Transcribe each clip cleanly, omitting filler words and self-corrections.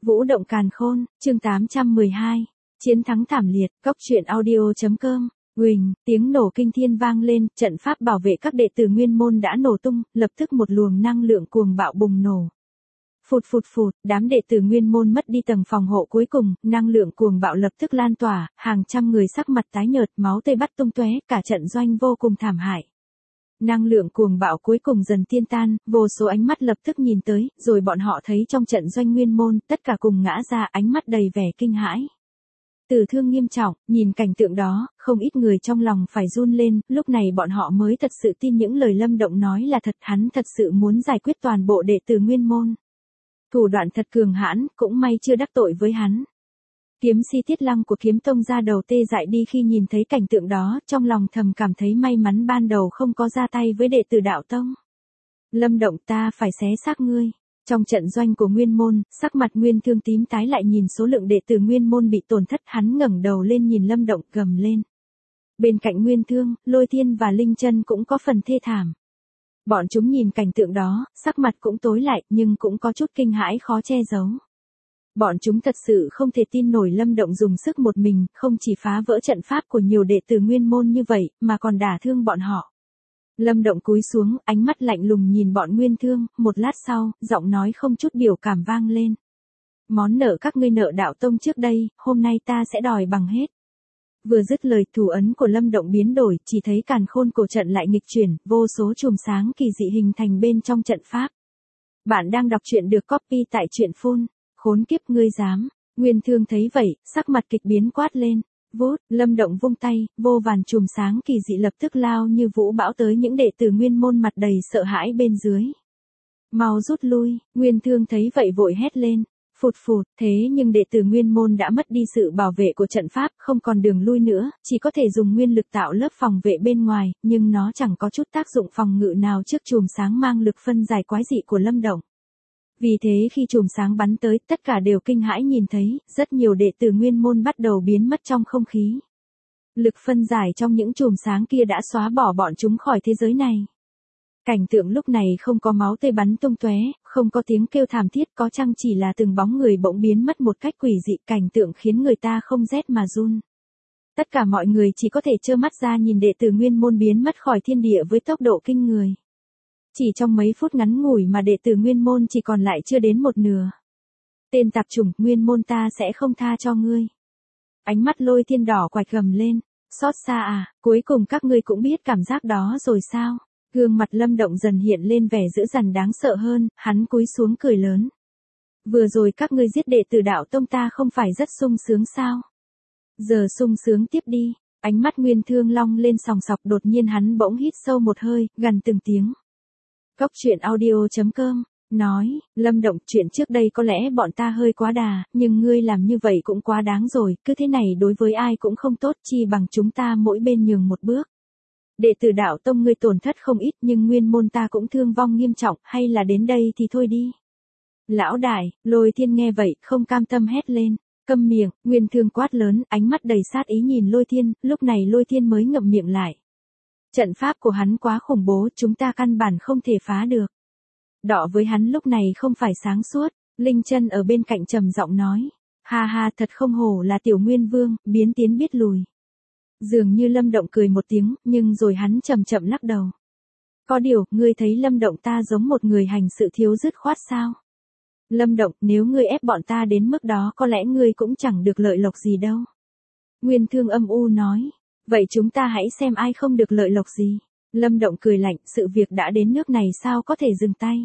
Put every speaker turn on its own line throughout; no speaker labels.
Vũ động càn khôn, chương 812. Chiến thắng thảm liệt, Cốc truyện audio.com. Huỳnh, tiếng nổ kinh thiên vang lên, trận pháp bảo vệ các đệ tử nguyên môn đã nổ tung, lập tức một luồng năng lượng cuồng bạo bùng nổ. Phụt phụt phụt, đám đệ tử nguyên môn mất đi tầng phòng hộ cuối cùng, năng lượng cuồng bạo lập tức lan tỏa, hàng trăm người sắc mặt tái nhợt, máu tươi bắt tung tóe, cả trận doanh vô cùng thảm hại. Năng lượng cuồng bạo cuối cùng dần tiêu tan, vô số ánh mắt lập tức nhìn tới, rồi bọn họ thấy trong trận doanh nguyên môn, tất cả cùng ngã ra, ánh mắt đầy vẻ kinh hãi. Tử thương nghiêm trọng, nhìn cảnh tượng đó, không ít người trong lòng phải run lên, lúc này bọn họ mới thật sự tin những lời Lâm Động nói là thật, hắn thật sự muốn giải quyết toàn bộ đệ tử nguyên môn. Thủ đoạn thật cường hãn, cũng may chưa đắc tội với hắn. Kiếm si Tiết Lăng của Kiếm Tông ra đầu tê dại đi khi nhìn thấy cảnh tượng đó, trong lòng thầm cảm thấy may mắn ban đầu không có ra tay với đệ tử đạo tông. Lâm Động, ta phải xé xác ngươi. Trong trận doanh của nguyên môn, sắc mặt Nguyên Thương tím tái lại nhìn số lượng đệ tử nguyên môn bị tổn thất, hắn ngẩng đầu lên nhìn Lâm Động gầm lên. Bên cạnh Nguyên Thương, Lôi Thiên và Linh Chân cũng có phần thê thảm. Bọn chúng nhìn cảnh tượng đó, sắc mặt cũng tối lại, nhưng cũng có chút kinh hãi khó che giấu. Bọn chúng thật sự không thể tin nổi Lâm Động dùng sức một mình, không chỉ phá vỡ trận pháp của nhiều đệ tử nguyên môn như vậy, mà còn đả thương bọn họ. Lâm Động cúi xuống, ánh mắt lạnh lùng nhìn bọn Nguyên Thương, một lát sau, giọng nói không chút biểu cảm vang lên. Món nợ các ngươi nợ đạo tông trước đây, hôm nay ta sẽ đòi bằng hết. Vừa dứt lời, thủ ấn của Lâm Động biến đổi, chỉ thấy càn khôn cổ trận lại nghịch chuyển, vô số chùm sáng kỳ dị hình thành bên trong trận pháp. Bạn đang đọc truyện được copy tại truyện phun. Khốn kiếp, ngươi dám. Nguyên Thương thấy vậy, sắc mặt kịch biến quát lên. Vút, Lâm Động vung tay, vô vàn chùm sáng kỳ dị lập tức lao như vũ bão tới những đệ tử nguyên môn mặt đầy sợ hãi bên dưới. Mau rút lui, Nguyên Thương thấy vậy vội hét lên. Phụt phụt, thế nhưng đệ tử nguyên môn đã mất đi sự bảo vệ của trận pháp, không còn đường lui nữa, chỉ có thể dùng nguyên lực tạo lớp phòng vệ bên ngoài, nhưng nó chẳng có chút tác dụng phòng ngự nào trước chùm sáng mang lực phân giải quái dị của Lâm Động. Vì thế khi chùm sáng bắn tới, tất cả đều kinh hãi nhìn thấy, rất nhiều đệ tử nguyên môn bắt đầu biến mất trong không khí. Lực phân giải trong những chùm sáng kia đã xóa bỏ bọn chúng khỏi thế giới này. Cảnh tượng lúc này không có máu tươi bắn tung tóe, không có tiếng kêu thảm thiết, có chăng chỉ là từng bóng người bỗng biến mất một cách quỷ dị, cảnh tượng khiến người ta không rét mà run. Tất cả mọi người chỉ có thể trơ mắt ra nhìn đệ tử nguyên môn biến mất khỏi thiên địa với tốc độ kinh người. Chỉ trong mấy phút ngắn ngủi mà đệ tử nguyên môn chỉ còn lại chưa đến một nửa. Tên tạp chủng, nguyên môn ta sẽ không tha cho ngươi. Ánh mắt Lôi Thiên đỏ quạch gầm lên. Xót xa à, cuối cùng các ngươi cũng biết cảm giác đó rồi sao? Gương mặt Lâm Động dần hiện lên vẻ dữ dằn đáng sợ hơn, hắn cúi xuống cười lớn. Vừa rồi các ngươi giết đệ tử đạo tông ta không phải rất sung sướng sao? Giờ sung sướng tiếp đi. Ánh mắt Nguyên Thương long lên sòng sọc, đột nhiên hắn bỗng hít sâu một hơi, gằn từng tiếng. Cốc truyện audio.com, nói, Lâm Động, chuyện trước đây có lẽ bọn ta hơi quá đà, nhưng ngươi làm như vậy cũng quá đáng rồi, cứ thế này đối với ai cũng không tốt, chi bằng chúng ta mỗi bên nhường một bước. Đệ tử đạo tông ngươi tổn thất không ít, nhưng nguyên môn ta cũng thương vong nghiêm trọng, hay là đến đây thì thôi đi. Lão đại, Lôi Thiên nghe vậy, không cam tâm hét lên. Câm miệng, Nguyên Thương quát lớn, ánh mắt đầy sát ý nhìn Lôi Thiên, lúc này Lôi Thiên mới ngậm miệng lại. Trận pháp của hắn quá khủng bố, chúng ta căn bản không thể phá được. Đọ với hắn lúc này không phải sáng suốt, Linh Chân ở bên cạnh trầm giọng nói. Ha ha, thật không hổ là tiểu nguyên vương, biến tiến biết lùi. Dường như Lâm Động cười một tiếng, nhưng rồi hắn chậm chậm lắc đầu. Có điều, ngươi thấy Lâm Động ta giống một người hành sự thiếu dứt khoát sao? Lâm Động, nếu ngươi ép bọn ta đến mức đó có lẽ ngươi cũng chẳng được lợi lộc gì đâu. Nguyên Thương âm u nói. Vậy chúng ta hãy xem ai không được lợi lộc gì. Lâm Động cười lạnh, sự việc đã đến nước này sao có thể dừng tay.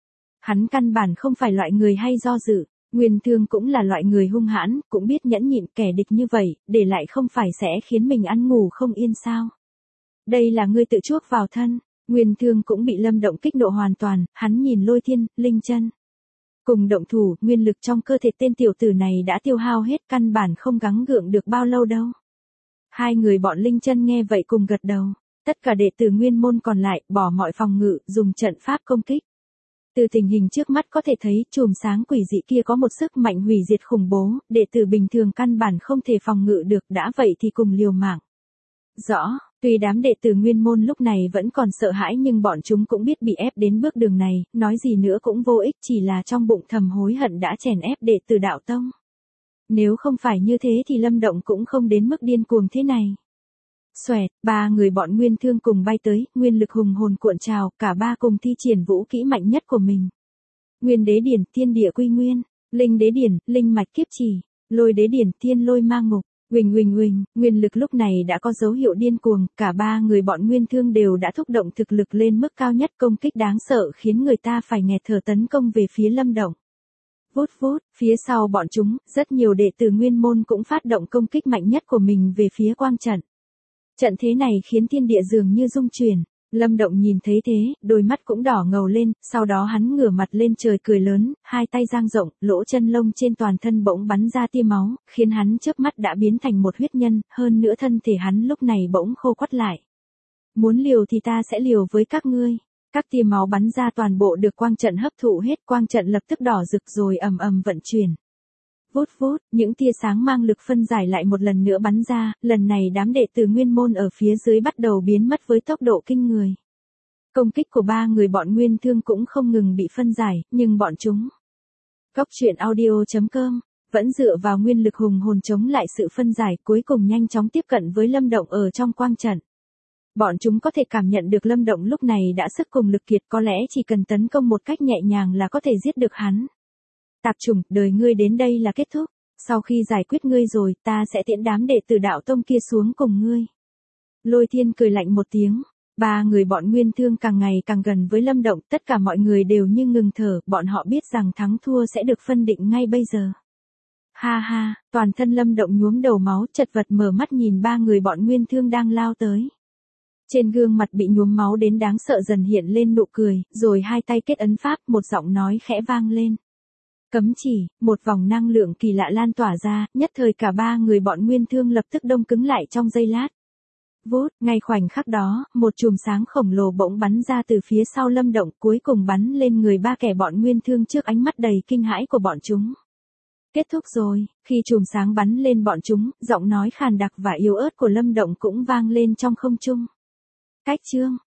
Hắn căn bản không phải loại người hay do dự, Nguyên Thương cũng là loại người hung hãn, cũng biết nhẫn nhịn, kẻ địch như vậy, để lại không phải sẽ khiến mình ăn ngủ không yên sao. Đây là ngươi tự chuốc vào thân. Nguyên Thương cũng bị Lâm Động kích nộ hoàn toàn, hắn nhìn Lôi Thiên, Linh Chân. Cùng động thủ, nguyên lực trong cơ thể tên tiểu tử này đã tiêu hao hết, căn bản không gắng gượng được bao lâu đâu. Hai người bọn Linh Chân nghe vậy cùng gật đầu. Tất cả đệ tử nguyên môn còn lại, bỏ mọi phòng ngự, dùng trận pháp công kích. Từ tình hình trước mắt có thể thấy, chùm sáng quỷ dị kia có một sức mạnh hủy diệt khủng bố, đệ tử bình thường căn bản không thể phòng ngự được, đã vậy thì cùng liều mạng. Rõ, Tuy đám đệ tử Nguyên Môn lúc này vẫn còn sợ hãi nhưng bọn chúng cũng biết bị ép đến bước đường này, nói gì nữa cũng vô ích, chỉ là trong bụng thầm hối hận đã chèn ép đệ tử đạo tông. Nếu không phải như thế thì Lâm Động cũng không đến mức điên cuồng thế này. Xoẹt, ba người bọn Nguyên Thương cùng bay tới, nguyên lực hùng hồn cuộn trào, cả ba cùng thi triển vũ kỹ mạnh nhất của mình. Nguyên đế điển, thiên địa quy nguyên, linh đế điển, linh mạch kiếp chỉ, lôi đế điển, thiên lôi mang ngục. Huỳnh huỳnh huỳnh, nguyên lực lúc này đã có dấu hiệu điên cuồng, cả ba người bọn Nguyên Thương đều đã thúc động thực lực lên mức cao nhất, công kích đáng sợ khiến người ta phải nghẹt thở tấn công về phía Lâm Động. Vút vút, phía sau bọn chúng, rất nhiều đệ tử Nguyên Môn cũng phát động công kích mạnh nhất của mình về phía quang trận. Trận thế này khiến thiên địa dường như rung chuyển. Lâm Động nhìn thấy thế, đôi mắt cũng đỏ ngầu lên, sau đó hắn ngửa mặt lên trời cười lớn, hai tay dang rộng, lỗ chân lông trên toàn thân bỗng bắn ra tia máu, khiến hắn chớp mắt đã biến thành một huyết nhân, hơn nữa thân thể hắn lúc này bỗng khô quắt lại. Muốn liều thì ta sẽ liều với các ngươi. Các tia máu bắn ra toàn bộ được quang trận hấp thụ hết, quang trận lập tức đỏ rực rồi ầm ầm vận chuyển. Vút vút, những tia sáng mang lực phân giải lại một lần nữa bắn ra, lần này đám đệ tử Nguyên Môn ở phía dưới bắt đầu biến mất với tốc độ kinh người. Công kích của ba người bọn Nguyên Thương cũng không ngừng bị phân giải, nhưng bọn chúng. Cốc truyện audio.com, vẫn dựa vào nguyên lực hùng hồn chống lại sự phân giải, cuối cùng nhanh chóng tiếp cận với Lâm Động ở trong quang trận. Bọn chúng có thể cảm nhận được Lâm Động lúc này đã sức cùng lực kiệt, có lẽ chỉ cần tấn công một cách nhẹ nhàng là có thể giết được hắn. Tạp chủng, đời ngươi đến đây là kết thúc, sau khi giải quyết ngươi rồi, ta sẽ tiễn đám đệ tử đạo tông kia xuống cùng ngươi. Lôi Thiên cười lạnh một tiếng, ba người bọn Nguyên Thương càng ngày càng gần với Lâm Động, tất cả mọi người đều như ngừng thở, bọn họ biết rằng thắng thua sẽ được phân định ngay bây giờ. Ha ha, toàn thân Lâm Động nhuốm đầu máu, chật vật mở mắt nhìn ba người bọn Nguyên Thương đang lao tới. Trên gương mặt bị nhuốm máu đến đáng sợ dần hiện lên nụ cười, rồi hai tay kết ấn pháp, một giọng nói khẽ vang lên. Cấm chỉ, một vòng năng lượng kỳ lạ lan tỏa ra, nhất thời cả ba người bọn Nguyên Thương lập tức đông cứng lại trong giây lát. Vút, ngay khoảnh khắc đó, một chùm sáng khổng lồ bỗng bắn ra từ phía sau Lâm Động, cuối cùng bắn lên người ba kẻ bọn Nguyên Thương trước ánh mắt đầy kinh hãi của bọn chúng. Kết thúc rồi, khi chùm sáng bắn lên bọn chúng, giọng nói khàn đặc và yếu ớt của Lâm Động cũng vang lên trong không trung. Cách chương